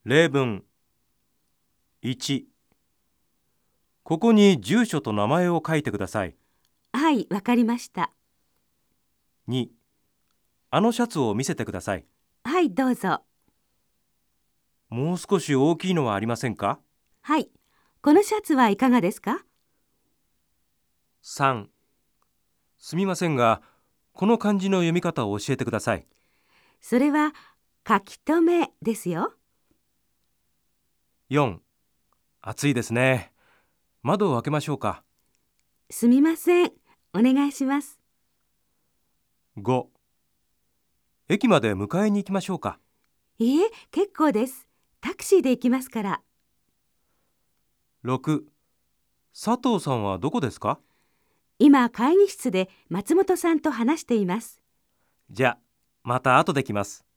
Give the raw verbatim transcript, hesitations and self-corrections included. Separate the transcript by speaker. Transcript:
Speaker 1: 例文いち、ここに住所と名前を書いてください。
Speaker 2: はい、わかりました。
Speaker 1: に、あのシャツを見せてください。
Speaker 2: はい、どうぞ。
Speaker 1: もう少し大きいのはありませんか？
Speaker 2: はい、このシャツはいかがですか？
Speaker 1: さん、すみませんが、この漢字の読み方を教えてください。
Speaker 2: それは書き留めですよ。
Speaker 1: よん、暑いですね。窓を開けましょうか。
Speaker 2: すみません。お願いします。
Speaker 1: ご、駅まで迎えに行きましょうか。
Speaker 2: いいえ、結構です。タクシーで行きますから。
Speaker 1: ろく、佐藤さんはどこですか？
Speaker 2: 今、会議室で松本さんと話しています。
Speaker 1: じゃあ、また後で来ます。